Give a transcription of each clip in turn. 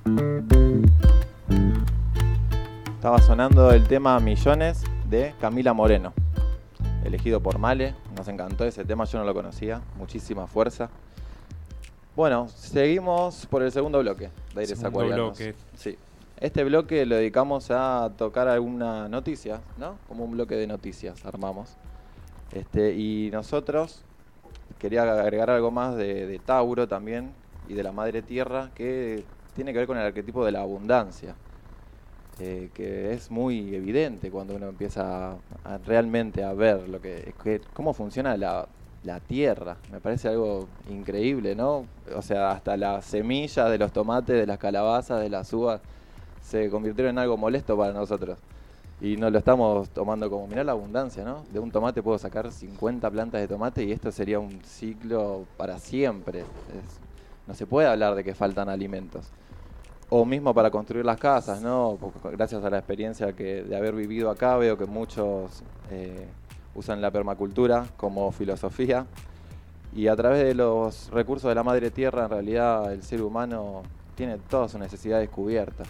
Estaba sonando el tema Millones de Camila Moreno, elegido por Male. Nos encantó ese tema, yo no lo conocía. Muchísima fuerza. Bueno, seguimos por el segundo bloque de Aires Acuarianos. Sí. Este bloque lo dedicamos a tocar alguna noticia, ¿no? Como un bloque de noticias armamos. Y nosotros quería agregar algo más de Tauro también y de la Madre Tierra, que tiene que ver con el arquetipo de la abundancia. Que es muy evidente cuando uno empieza realmente a ver cómo funciona la tierra. Me parece algo increíble, ¿no? O sea, hasta las semillas de los tomates, de las calabazas, de las uvas, se convirtieron en algo molesto para nosotros. Y nos lo estamos tomando como, mirá la abundancia, ¿no? De un tomate puedo sacar 50 plantas de tomate y esto sería un ciclo para siempre. No se puede hablar de que faltan alimentos. O mismo para construir las casas, ¿no? Porque gracias a la experiencia de haber vivido acá, veo que muchos usan la permacultura como filosofía. Y a través de los recursos de la Madre Tierra, en realidad, el ser humano tiene todas sus necesidades cubiertas.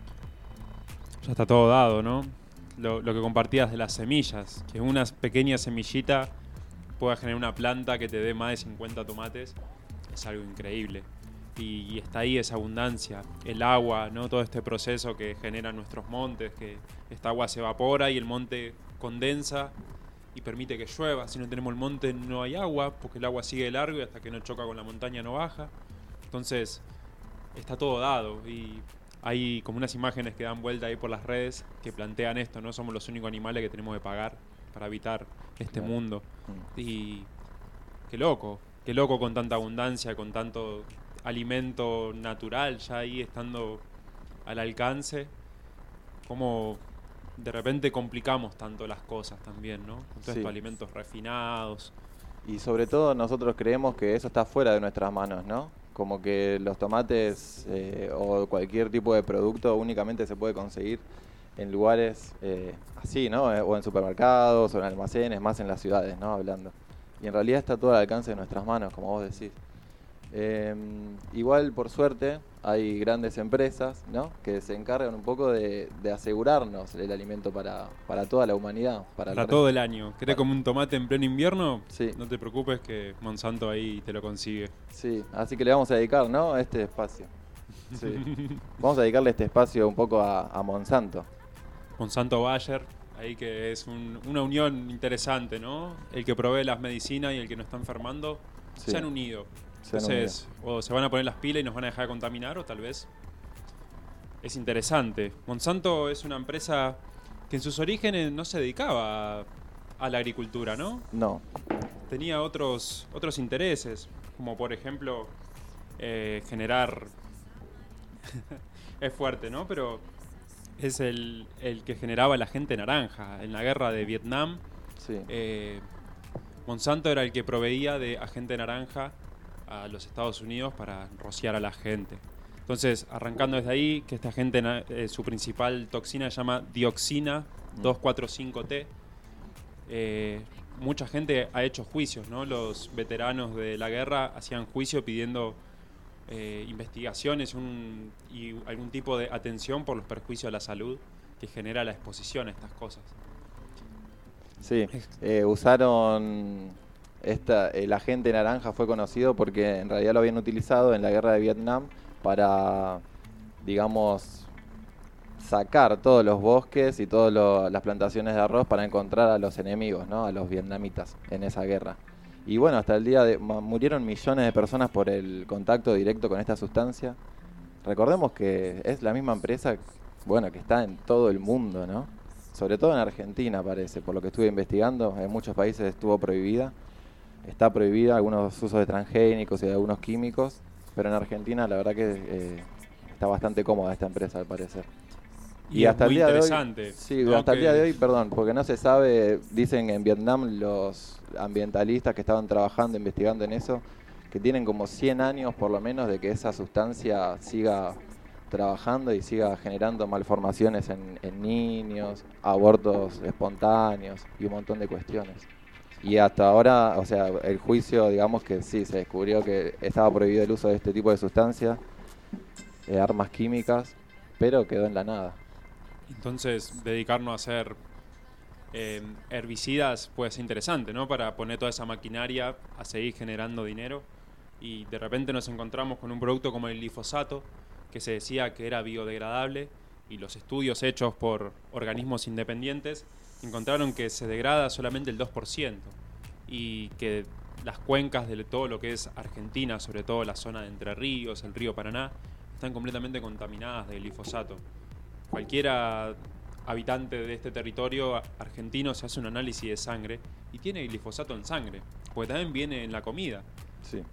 Ya está todo dado, ¿no? Lo que compartías de las semillas, que una pequeña semillita pueda generar una planta que te dé más de 50 tomates, es algo increíble. Y está ahí esa abundancia, el agua, ¿no? Todo este proceso que generan nuestros montes, que esta agua se evapora y el monte condensa y permite que llueva. Si no tenemos el monte no hay agua, porque el agua sigue de largo y hasta que no choca con la montaña no baja. Entonces está todo dado y hay como unas imágenes que dan vuelta ahí por las redes que plantean esto, ¿no? Somos los únicos animales que tenemos que pagar para habitar este mundo. Y qué loco con tanta abundancia, con tanto alimento natural ya ahí estando al alcance, como de repente complicamos tanto las cosas también, ¿no? Con todos estos alimentos refinados. Y sobre todo nosotros creemos que eso está fuera de nuestras manos, ¿no? Como que los tomates o cualquier tipo de producto únicamente se puede conseguir en lugares así, ¿no? O en supermercados o en almacenes, más en las ciudades, ¿no? Hablando. Y en realidad está todo al alcance de nuestras manos, como vos decís. Igual, por suerte, hay grandes empresas, ¿no? Que se encargan un poco de asegurarnos el alimento para toda la humanidad. Para todo el año. ¿Querés comer un tomate en pleno invierno? Sí. No te preocupes que Monsanto ahí te lo consigue. Sí, así que le vamos a dedicar, ¿no? Este espacio. Sí. Vamos a dedicarle este espacio un poco a Monsanto. Monsanto Bayer, ahí que es una unión interesante, ¿no? El que provee las medicinas y el que nos está enfermando se han unido. Entonces, o se van a poner las pilas y nos van a dejar de contaminar, o tal vez es interesante. Monsanto es una empresa que en sus orígenes no se dedicaba a la agricultura, ¿no? No. Tenía otros intereses, como por ejemplo generar... es fuerte, ¿no? Pero es el que generaba la gente naranja. En la guerra de Vietnam, sí. Monsanto era el que proveía de agente naranja a los Estados Unidos para rociar a la gente. Entonces, arrancando desde ahí, que esta gente, su principal toxina se llama dioxina 2,4,5-T. Mucha gente ha hecho juicios, ¿no? Los veteranos de la guerra hacían juicio pidiendo investigaciones y algún tipo de atención por los perjuicios a la salud que genera la exposición a estas cosas. Sí, usaron... el agente naranja fue conocido porque en realidad lo habían utilizado en la guerra de Vietnam para, digamos, sacar todos los bosques y todas las plantaciones de arroz para encontrar a los enemigos, ¿no? A los vietnamitas en esa guerra. Y bueno, hasta el día de murieron millones de personas por el contacto directo con esta sustancia. Recordemos que es la misma empresa, bueno, que está en todo el mundo, ¿no? Sobre todo en Argentina, parece, por lo que estuve investigando, en muchos países estuvo prohibida. Está prohibida algunos usos de transgénicos y de algunos químicos, pero en Argentina la verdad que está bastante cómoda esta empresa al parecer. Y hasta el día interesante, de hoy, sí, ¿no? Hasta el día de hoy, perdón, porque no se sabe, dicen en Vietnam los ambientalistas que estaban trabajando, investigando en eso, que tienen como 100 años por lo menos de que esa sustancia siga trabajando y siga generando malformaciones en niños, abortos espontáneos y un montón de cuestiones. Y hasta ahora, o sea, el juicio, digamos que sí, se descubrió que estaba prohibido el uso de este tipo de sustancias. armas químicas, pero quedó en la nada. Entonces, dedicarnos a hacer herbicidas puede ser interesante, ¿no? Para poner toda esa maquinaria a seguir generando dinero y de repente nos encontramos con un producto como el glifosato, que se decía que era biodegradable y los estudios hechos por organismos independientes encontraron que se degrada solamente el 2% y que las cuencas de todo lo que es Argentina, sobre todo la zona de Entre Ríos, el río Paraná, están completamente contaminadas de glifosato. Cualquiera habitante de este territorio argentino se hace un análisis de sangre y tiene glifosato en sangre, porque también viene en la comida. Sí.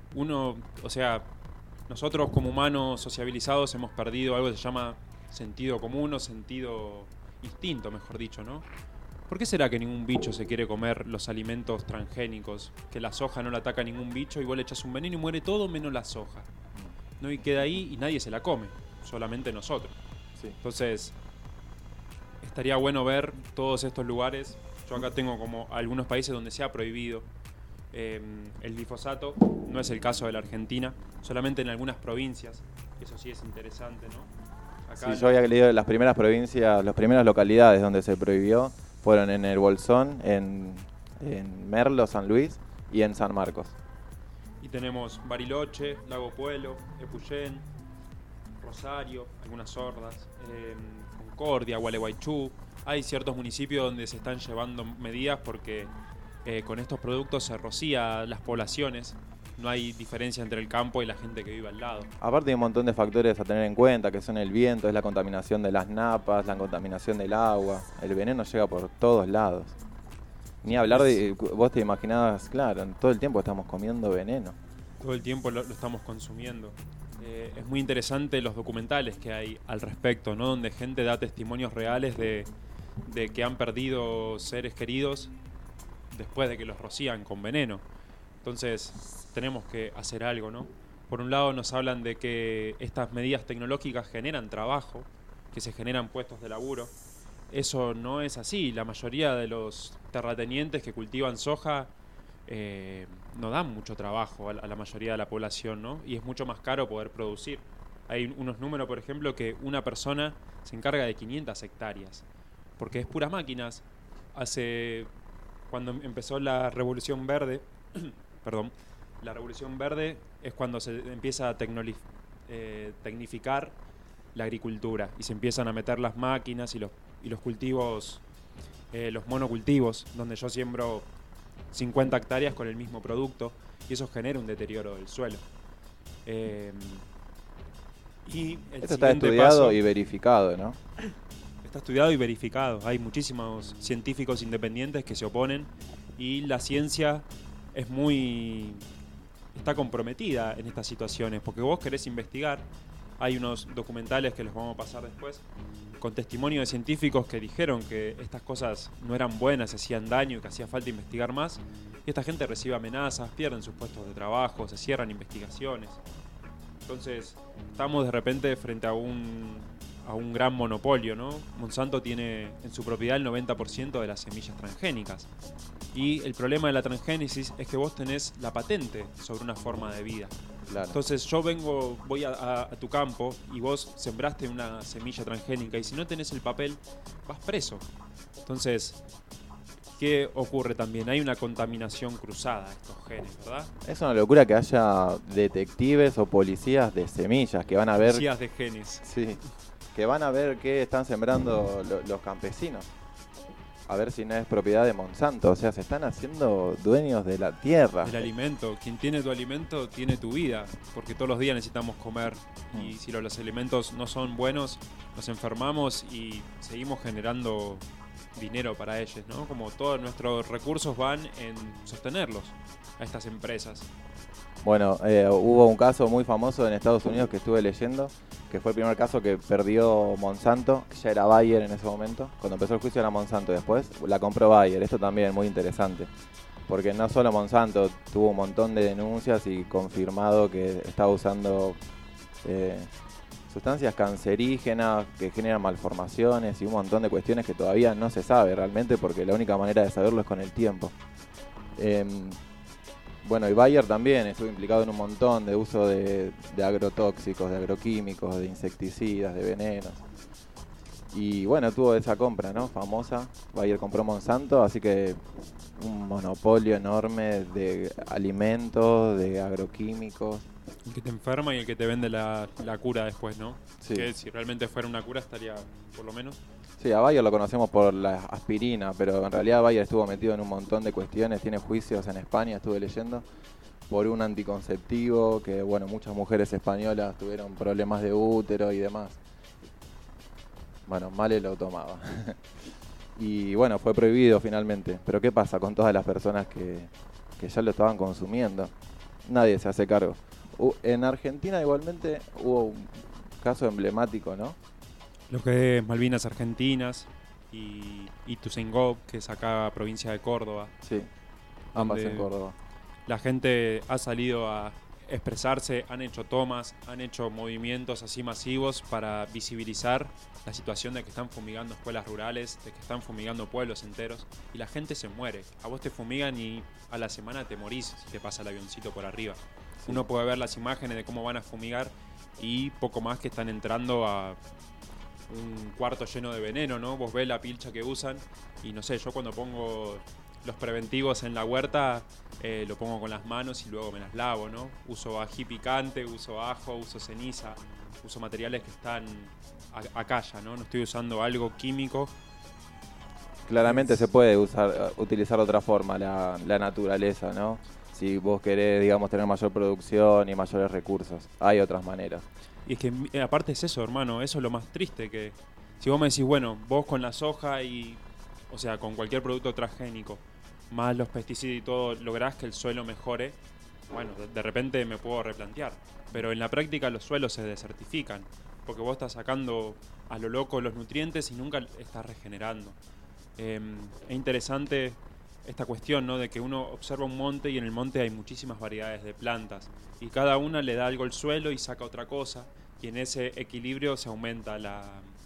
Nosotros como humanos sociabilizados hemos perdido algo que se llama sentido común o sentido instinto, mejor dicho, ¿no? ¿Por qué será que ningún bicho se quiere comer los alimentos transgénicos? Que la soja no la ataca ningún bicho y vos le echas un veneno y muere todo menos la soja, ¿no? Y queda ahí y nadie se la come, solamente nosotros. Sí. Entonces, estaría bueno ver todos estos lugares. Yo acá tengo como algunos países donde se ha prohibido el glifosato. No es el caso de la Argentina, solamente en algunas provincias. Eso sí es interesante, ¿no? Acá Sí, yo había leído las primeras provincias, las primeras localidades donde se prohibió fueron en el Bolsón, en Merlo, San Luis y en San Marcos. y tenemos Bariloche, Lago Puelo, Epuyén, Rosario, algunas Hordas, Concordia, Gualeguaychú. Hay ciertos municipios donde se están llevando medidas porque con estos productos se rocía las poblaciones. No hay diferencia entre el campo y la gente que vive al lado. Aparte hay un montón de factores a tener en cuenta, que son el viento, es la contaminación de las napas, la contaminación del agua. El veneno llega por todos lados. Ni hablar de, vos te imaginabas, claro, todo el tiempo estamos comiendo veneno. Todo el tiempo lo estamos consumiendo. Es muy interesante los documentales que hay al respecto, ¿no? Donde gente da testimonios reales de que han perdido seres queridos después de que los rocían con veneno. Entonces tenemos que hacer algo, ¿no? Por un lado nos hablan de que estas medidas tecnológicas generan trabajo, que se generan puestos de laburo. Eso no es así. La mayoría de los terratenientes que cultivan soja no dan mucho trabajo a la mayoría de la población, ¿no? Y es mucho más caro poder producir. Hay unos números, por ejemplo, que una persona se encarga de 500 hectáreas, porque es puras máquinas. Cuando empezó la Revolución Verde, perdón, la Revolución Verde es cuando se empieza a tecnificar la agricultura y se empiezan a meter las máquinas y los cultivos, los monocultivos, donde yo siembro 50 hectáreas con el mismo producto y eso genera un deterioro del suelo. Y el Esto está estudiado y verificado, ¿no? Está estudiado y verificado. Hay muchísimos científicos independientes que se oponen y la ciencia está comprometida en estas situaciones, porque vos querés investigar. Hay unos documentales que los vamos a pasar después con testimonio de científicos que dijeron que estas cosas no eran buenas, hacían daño y que hacía falta investigar más. Y esta gente recibe amenazas, pierden sus puestos de trabajo, se cierran investigaciones. Entonces, estamos de repente frente a un gran monopolio, ¿no? Monsanto tiene en su propiedad el 90% de las semillas transgénicas. Y el problema de la transgénesis es que vos tenés la patente sobre una forma de vida. Claro. Entonces yo voy a tu campo y vos sembraste una semilla transgénica y si no tenés el papel, vas preso. Entonces, ¿qué ocurre también? Hay una contaminación cruzada de estos genes, ¿verdad? Es una locura que haya detectives o policías de semillas que van a ver... Policías de genes. Sí, que van a ver qué están sembrando los campesinos. A ver si no es propiedad de Monsanto. O sea, se están haciendo dueños de la tierra. El alimento. Quien tiene tu alimento tiene tu vida. Porque todos los días necesitamos comer. Y si los alimentos no son buenos, nos enfermamos y seguimos generando dinero para ellos, ¿no? Como todos nuestros recursos van en sostenerlos a estas empresas. Bueno, hubo un caso muy famoso en Estados Unidos que estuve leyendo, que fue el primer caso que perdió Monsanto, que ya era Bayer en ese momento. Cuando empezó el juicio era Monsanto, después la compró Bayer. Esto también es muy interesante, porque no solo Monsanto tuvo un montón de denuncias y confirmado que estaba usando sustancias cancerígenas que generan malformaciones y un montón de cuestiones que todavía no se sabe realmente, porque la única manera de saberlo es con el tiempo. Bueno, y Bayer también estuvo implicado en un montón de uso de agrotóxicos, de agroquímicos, de insecticidas, de venenos. Y bueno, tuvo esa compra, ¿no? Famosa. Bayer compró Monsanto, así que un monopolio enorme de alimentos, de agroquímicos. El que te enferma y el que te vende la cura después, ¿no? Sí. Que si realmente fuera una cura estaría, por lo menos. Sí, a Bayer lo conocemos por la aspirina, pero en realidad Bayer estuvo metido en un montón de cuestiones. Tiene juicios en España, estuve leyendo, por un anticonceptivo, que bueno, muchas mujeres españolas tuvieron problemas de útero y demás. Bueno, Male lo tomaba. Y bueno, fue prohibido finalmente. Pero ¿qué pasa con todas las personas que ya lo estaban consumiendo? Nadie se hace cargo. En Argentina igualmente hubo un caso emblemático, ¿no? Lo que es Malvinas Argentinas y Ituzaingó, que es acá provincia de Córdoba. Sí, ambas donde en Córdoba. La gente ha salido a expresarse, han hecho tomas, han hecho movimientos así masivos para visibilizar la situación de que están fumigando escuelas rurales, de que están fumigando pueblos enteros y la gente se muere. A vos te fumigan y a la semana te morís si te pasa el avioncito por arriba. Sí. Uno puede ver las imágenes de cómo van a fumigar y poco más que están entrando a un cuarto lleno de veneno, ¿no? Vos ves la pilcha que usan y no sé, yo cuando pongo los preventivos en la huerta lo pongo con las manos y luego me las lavo, ¿no? Uso ají picante, uso ajo, uso ceniza, uso materiales que están acá ya, ¿no? No estoy usando algo químico. Claramente se puede utilizar de otra forma la naturaleza, ¿no? Si vos querés, digamos, tener mayor producción y mayores recursos, hay otras maneras. Y es que aparte es eso, hermano, eso es lo más triste, que si vos me decís, bueno, vos con la soja y, o sea, con cualquier producto transgénico, más los pesticidas y todo, lográs que el suelo mejore, bueno, de repente me puedo replantear. Pero en la práctica los suelos se desertifican, porque vos estás sacando a lo loco los nutrientes y nunca estás regenerando. Es interesante esta cuestión, ¿no? De que uno observa un monte y en el monte hay muchísimas variedades de plantas y cada una le da algo al suelo y saca otra cosa y en ese equilibrio se aumenta la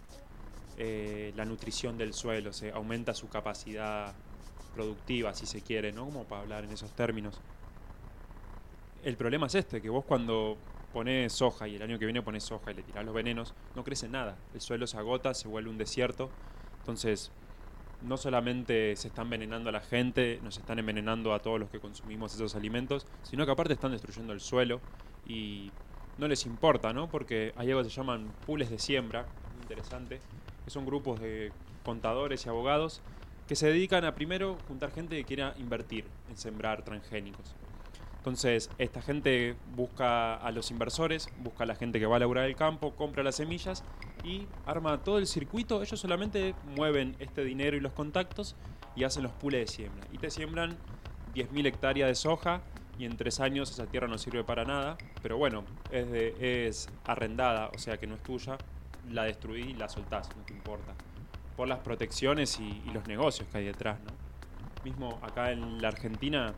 nutrición del suelo, se aumenta su capacidad productiva, si se quiere, ¿no? Como para hablar en esos términos. El problema es que vos cuando ponés soja y el año que viene ponés soja y le tirás los venenos, no crece nada, el suelo se agota, se vuelve un desierto, entonces no solamente se está envenenando a la gente, nos están envenenando a todos los que consumimos esos alimentos, sino que aparte están destruyendo el suelo y no les importa, ¿no? Porque hay algo que se llaman pools de siembra, muy interesante, que son grupos de contadores y abogados que se dedican a primero juntar gente que quiera invertir en sembrar transgénicos. Entonces, esta gente busca a los inversores, busca a la gente que va a laburar el campo, compra las semillas y arma todo el circuito. Ellos solamente mueven este dinero y los contactos y hacen los pools de siembra. Y te siembran 10.000 hectáreas de soja y en 3 años esa tierra no sirve para nada. Pero bueno, es arrendada, o sea que no es tuya. La destruís y la soltás, no te importa. Por las protecciones y los negocios que hay detrás, ¿no? Mismo acá en la Argentina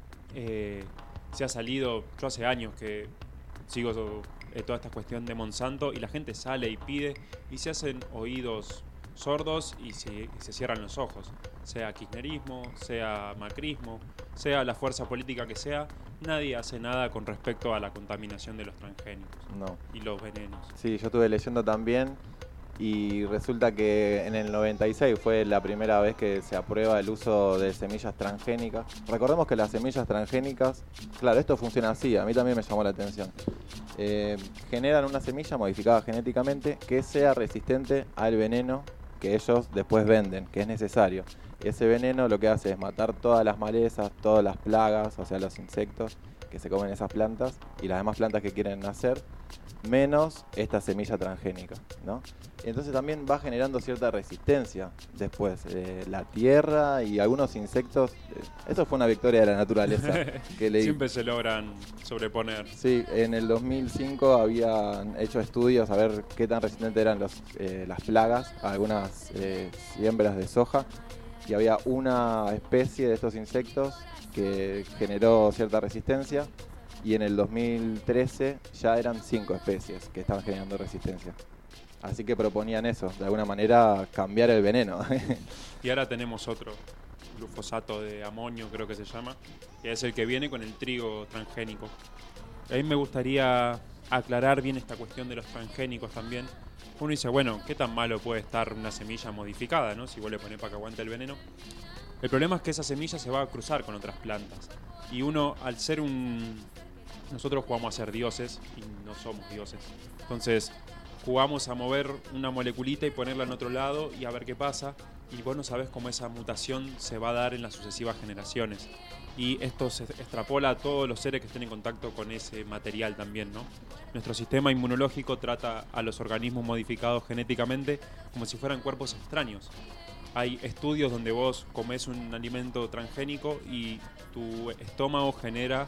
se ha salido, yo hace años que sigo toda esta cuestión de Monsanto y la gente sale y pide y se hacen oídos sordos y se cierran los ojos, sea kirchnerismo, sea macrismo, sea la fuerza política que sea, nadie hace nada con respecto a la contaminación de los transgénicos y los venenos. Sí, yo estuve leyendo también y resulta que en el 96 fue la primera vez que se aprueba el uso de semillas transgénicas. Recordemos que las semillas transgénicas, claro, esto funciona así, a mí también me llamó la atención. Generan una semilla modificada genéticamente que sea resistente al veneno que ellos después venden, que es necesario. Ese veneno lo que hace es matar todas las malezas, todas las plagas, o sea, los insectos que se comen esas plantas y las demás plantas que quieren nacer, menos esta semilla transgénica, ¿no? Y entonces también va generando cierta resistencia después. La tierra y algunos insectos, eso fue una victoria de la naturaleza. Siempre se logran sobreponer. Sí, en el 2005 habían hecho estudios a ver qué tan resistentes eran las plagas a algunas siembras de soja y había una especie de estos insectos que generó cierta resistencia y en el 2013 ya eran 5 especies que estaban generando resistencia. Así que proponían eso, de alguna manera cambiar el veneno. Y ahora tenemos otro. glufosato de amonio, creo que se llama, que es el que viene con el trigo transgénico. A mí me gustaría aclarar bien esta cuestión de los transgénicos también. Uno dice, bueno, ¿qué tan malo puede estar una semilla modificada, ¿no? Si vos le ponés para que aguante el veneno. El problema es que esa semilla se va a cruzar con otras plantas. Y uno, al ser nosotros jugamos a ser dioses y no somos dioses. Entonces, jugamos a mover una moleculita y ponerla en otro lado y a ver qué pasa. Y vos no sabés cómo esa mutación se va a dar en las sucesivas generaciones. Y esto se extrapola a todos los seres que estén en contacto con ese material también, ¿no? Nuestro sistema inmunológico trata a los organismos modificados genéticamente como si fueran cuerpos extraños. Hay estudios donde vos comés un alimento transgénico y tu estómago genera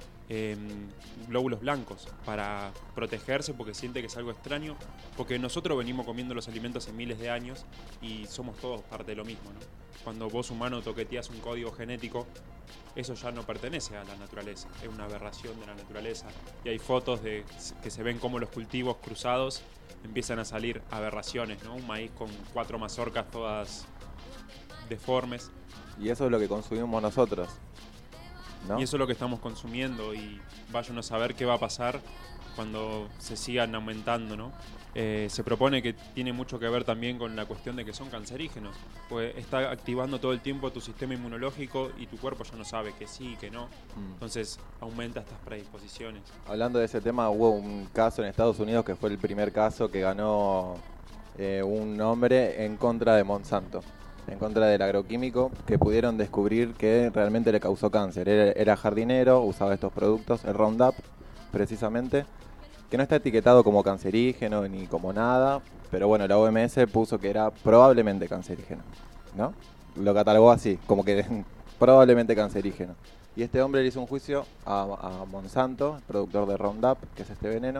glóbulos blancos para protegerse porque siente que es algo extraño, porque nosotros venimos comiendo los alimentos hace miles de años y somos todos parte de lo mismo, ¿no? Cuando vos humano toqueteás un código genético, eso ya no pertenece a la naturaleza, es una aberración de la naturaleza. Y hay fotos de que se ven como los cultivos cruzados empiezan a salir aberraciones, ¿no? Un maíz con 4 mazorcas todas deformes. Y eso es lo que consumimos nosotros, ¿no? Y eso es lo que estamos consumiendo y vayan a saber qué va a pasar cuando se sigan aumentando, ¿no? Se propone que tiene mucho que ver también con la cuestión de que son cancerígenos, pues está activando todo el tiempo tu sistema inmunológico y tu cuerpo ya no sabe que sí y que no, entonces aumenta estas predisposiciones. Hablando de ese tema, hubo un caso en Estados Unidos que fue el primer caso que ganó un hombre en contra de Monsanto, en contra del agroquímico, que pudieron descubrir que realmente le causó cáncer. Era jardinero, usaba estos productos, el Roundup precisamente, que no está etiquetado como cancerígeno ni como nada, pero bueno, la OMS puso que era probablemente cancerígeno, ¿no? Lo catalogó así, como que probablemente cancerígeno. Y este hombre le hizo un juicio a Monsanto, el productor de Roundup, que es este veneno,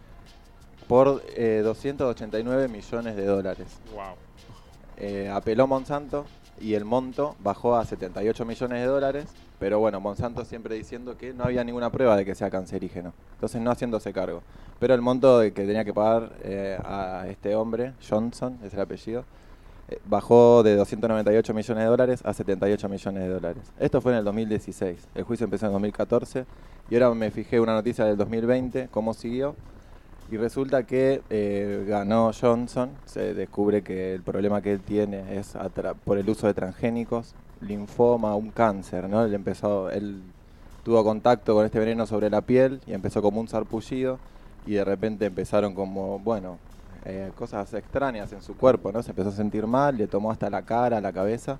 por 289 millones de dólares. Wow. Apeló Monsanto y el monto bajó a 78 millones de dólares, pero bueno, Monsanto siempre diciendo que no había ninguna prueba de que sea cancerígeno, entonces no haciéndose cargo. Pero el monto que tenía que pagar a este hombre, Johnson, es el apellido, bajó de 298 millones de dólares a 78 millones de dólares. Esto fue en el 2016, el juicio empezó en 2014 y ahora me fijé una noticia del 2020, cómo siguió. Y resulta que ganó Johnson, se descubre que el problema que él tiene es por el uso de transgénicos, linfoma, un cáncer, ¿no? Él tuvo contacto con este veneno sobre la piel y empezó como un sarpullido y de repente empezaron como, bueno, cosas extrañas en su cuerpo, ¿no? Se empezó a sentir mal, le tomó hasta la cara, la cabeza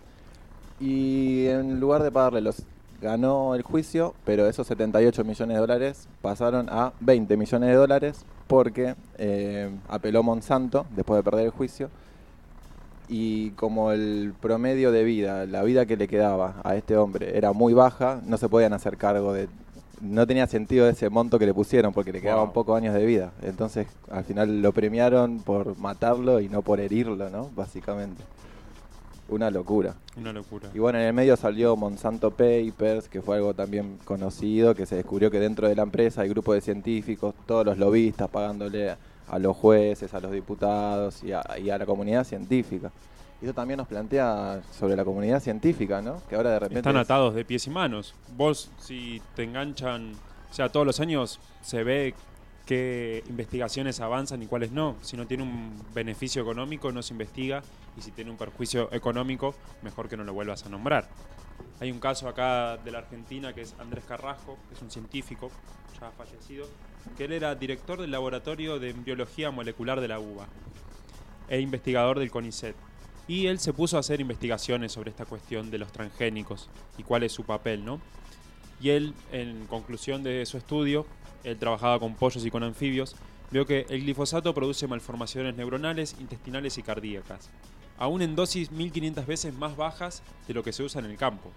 y en lugar de pagarle ganó el juicio, pero esos 78 millones de dólares pasaron a 20 millones de dólares porque apeló Monsanto después de perder el juicio y como el promedio de vida, la vida que le quedaba a este hombre era muy baja, no se podían hacer cargo no tenía sentido ese monto que le pusieron porque le quedaban pocos años de vida. Entonces al final lo premiaron por matarlo y no por herirlo, ¿no? Básicamente. Una locura. Una locura. Y bueno, en el medio salió Monsanto Papers, que fue algo también conocido, que se descubrió que dentro de la empresa hay grupos de científicos, todos los lobistas pagándole a los jueces, a los diputados y a la comunidad científica. Y eso también nos plantea sobre la comunidad científica, ¿no? Que ahora de repente... Están atados de pies y manos. Vos, si te enganchan... O sea, todos los años se ve qué investigaciones avanzan y cuáles no. Si no tiene un beneficio económico, no se investiga. Y si tiene un perjuicio económico, mejor que no lo vuelvas a nombrar. Hay un caso acá de la Argentina que es Andrés Carrasco, que es un científico ya fallecido, que él era director del laboratorio de embriología molecular de la UBA e investigador del CONICET. Y él se puso a hacer investigaciones sobre esta cuestión de los transgénicos y cuál es su papel, ¿no? Y él, en conclusión de su estudio, él trabajaba con pollos y con anfibios, vio que el glifosato produce malformaciones neuronales, intestinales y cardíacas, aún en dosis 1500 veces más bajas de lo que se usa en el campo.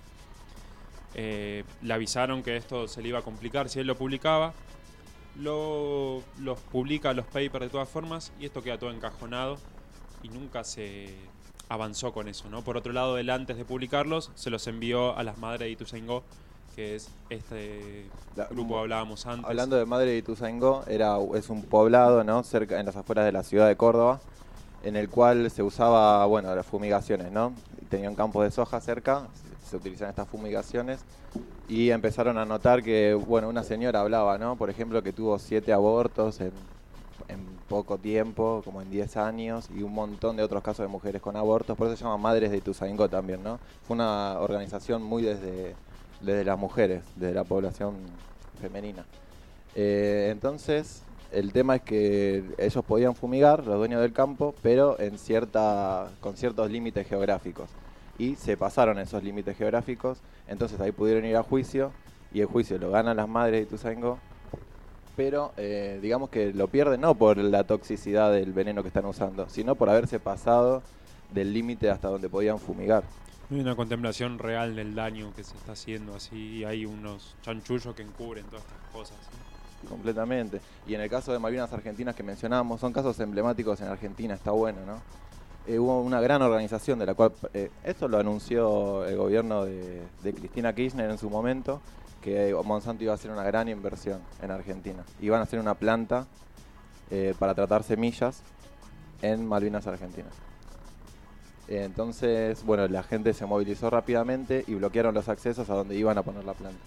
Le avisaron que esto se le iba a complicar si él lo publicaba, los publica los papers de todas formas y esto queda todo encajonado y nunca se avanzó con eso, ¿no? Por otro lado, él antes de publicarlos se los envió a las madres de Ituzaingó, que es este grupo que hablábamos antes. Hablando de Madre de Ituzaingó, es un poblado, ¿no? Cerca, en las afueras de la ciudad de Córdoba, en el cual se usaba, bueno, las fumigaciones, ¿no? Tenían campos de soja cerca, se utilizan estas fumigaciones y empezaron a notar que, bueno, una señora hablaba, ¿no? Por ejemplo, que tuvo 7 abortos en poco tiempo, como en 10 años, y un montón de otros casos de mujeres con abortos, por eso se llama Madres de Ituzaingó también, ¿no? Fue una organización muy desde las mujeres, desde la población femenina. Entonces, el tema es que ellos podían fumigar, los dueños del campo, pero con ciertos límites geográficos. Y se pasaron esos límites geográficos, entonces ahí pudieron ir a juicio, y el juicio lo ganan las Madres de Ituzaingó, pero digamos que lo pierden no por la toxicidad del veneno que están usando, sino por haberse pasado del límite hasta donde podían fumigar. Hay una contemplación real del daño que se está haciendo, así, y hay unos chanchullos que encubren todas estas cosas. Completamente. Y en el caso de Malvinas Argentinas que mencionábamos, son casos emblemáticos en Argentina, está bueno, ¿no? Hubo una gran organización de la cual, esto lo anunció el gobierno de Cristina Kirchner en su momento, que Monsanto iba a hacer una gran inversión en Argentina. Iban a hacer una planta para tratar semillas en Malvinas Argentinas. Entonces, bueno, la gente se movilizó rápidamente y bloquearon los accesos a donde iban a poner la planta.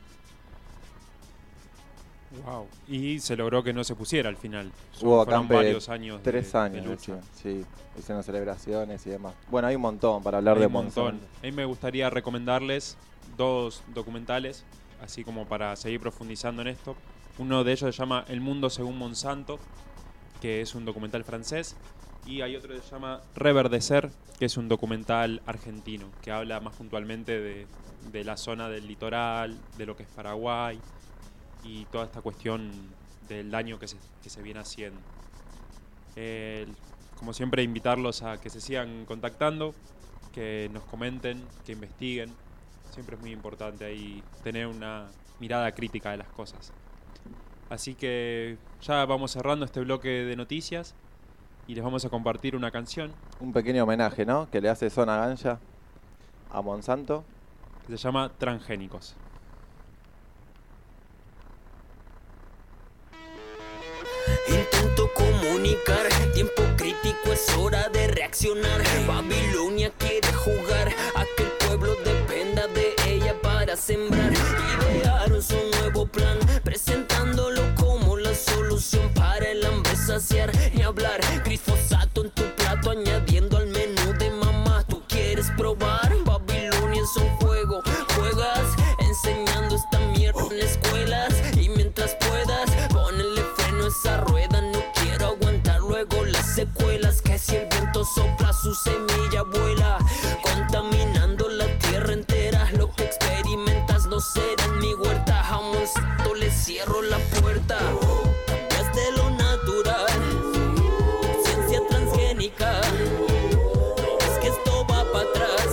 Wow. Y se logró que no se pusiera al final. Hubo Fueron acampe varios años 3 años de lucha. Sí, hicieron celebraciones y demás. Bueno, hay un montón para hablar de Monsanto. A mí me gustaría recomendarles 2 documentales, así como para seguir profundizando en esto. Uno de ellos se llama El Mundo Según Monsanto, que es un documental francés. Y hay otro que se llama Reverdecer, que es un documental argentino, que habla más puntualmente de la zona del litoral, de lo que es Paraguay y toda esta cuestión del daño que se viene haciendo. Como siempre, invitarlos a que se sigan contactando, que nos comenten, que investiguen. Siempre es muy importante ahí tener una mirada crítica de las cosas. Así que ya vamos cerrando este bloque de noticias y les vamos a compartir una canción. Un pequeño homenaje, ¿no? Que le hace Zona Ganja a Monsanto. Que se llama Transgénicos. Intento comunicar, tiempo crítico, es hora de reaccionar. Babilonia quiere jugar a que el pueblo dependa de ella para sembrar. Idearon su nuevo plan, presentándolo como la solución para el hambre saciar. Ni hablar, glifosato en tu plato, añadiendo al menú de mamá. ¿Tú quieres probar? Babilonia es un juego, juegas enseñando esta mierda en escuelas. Y mientras puedas, ponele freno a esa rueda. No quiero aguantar luego las secuelas. Que si el viento sopla, su semilla vuela, contaminando la tierra entera. Lo que experimentas no será en mi huerta. Jamoncito, le cierro la puerta. Cambiaste lo natural, ciencia transgénica. No es que esto va para atrás,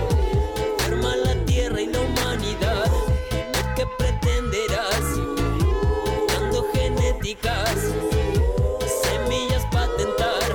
enferma la tierra y la humanidad. Dime qué pretenderás, dando genéticas, semillas patentar,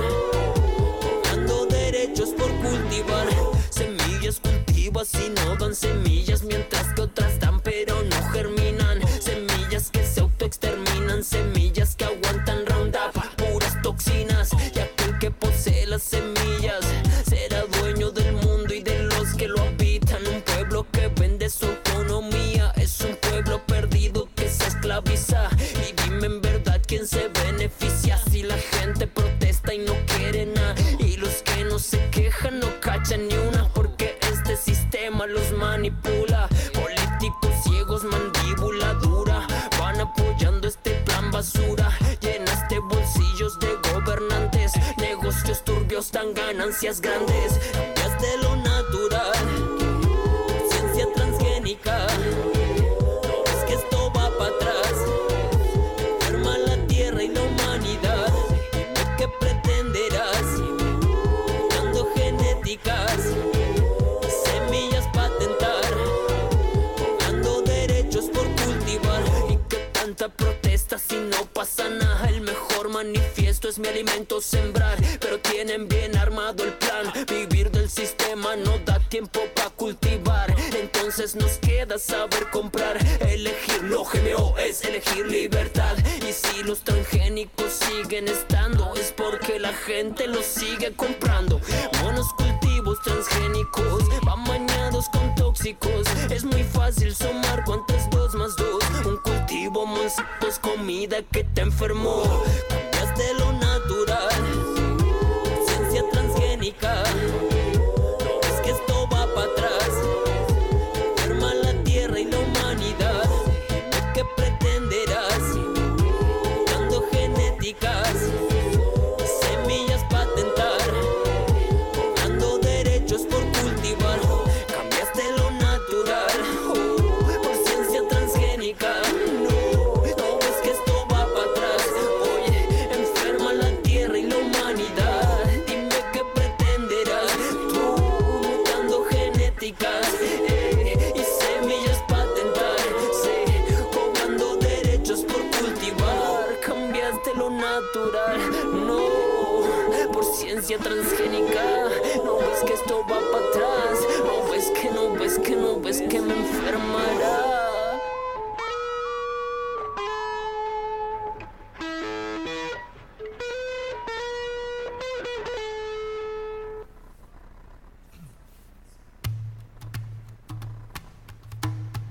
dando derechos por cultivar. Semillas cultivas y no dan semillas, mientras que otras dan pero no germinan. Semillas que se autoexterminan, semillas que aguantan Roundup, puras toxinas. Y aquel que posee las semillas será dueño del mundo y de los que lo habitan. Un pueblo que vende su autonomía es un pueblo perdido que se esclaviza. Y dime en verdad quién se beneficia si la gente protesta y no quiere nada. Y los que no se quejan no cachan ni una, porque este sistema los manipula. Políticos ciegos, mandíbula dura, van apoyando este plan basura. Llenaste bolsillos de gobernantes, negocios turbios dan ganancias grandes. Cambiaste lo natural, ciencia transgénica. No es que esto va para atrás, enferma la tierra y la humanidad. Dime qué pretenderás, dando genéticas, semillas patentar, dando derechos por cultivar. Y que tanta protesta si no pasa nada. El mejor manifiesto es es mi alimento sembrar, pero tienen bien armado el plan. Vivir del sistema no da tiempo para cultivar, entonces nos queda saber comprar. Elegir lo GMO es elegir libertad, y si los transgénicos siguen estando es porque la gente los sigue comprando. Buenos cultivos transgénicos van bañados con tóxicos. Es muy fácil sumar cuántas 2 más 2. Un cultivo Monsanto es comida que te enfermó. Cambiaste lo natural, ciencia transgénica. No es que esto va para atrás, enferma la tierra y la humanidad. Dime qué pretenderás, dando genéticas, semillas patentar, dando derechos por cultivar. Cambiaste lo natural, por ciencia transgénica. No ves que esto va para atrás. Oye, enferma la tierra y la humanidad. Dime qué pretenderás, tú dando genéticas y semillas patentar, cobrando derechos por cultivar. Cambiaste lo natural, no, por ciencia transgénica. No ves que esto va para atrás, no ves que me enfermará.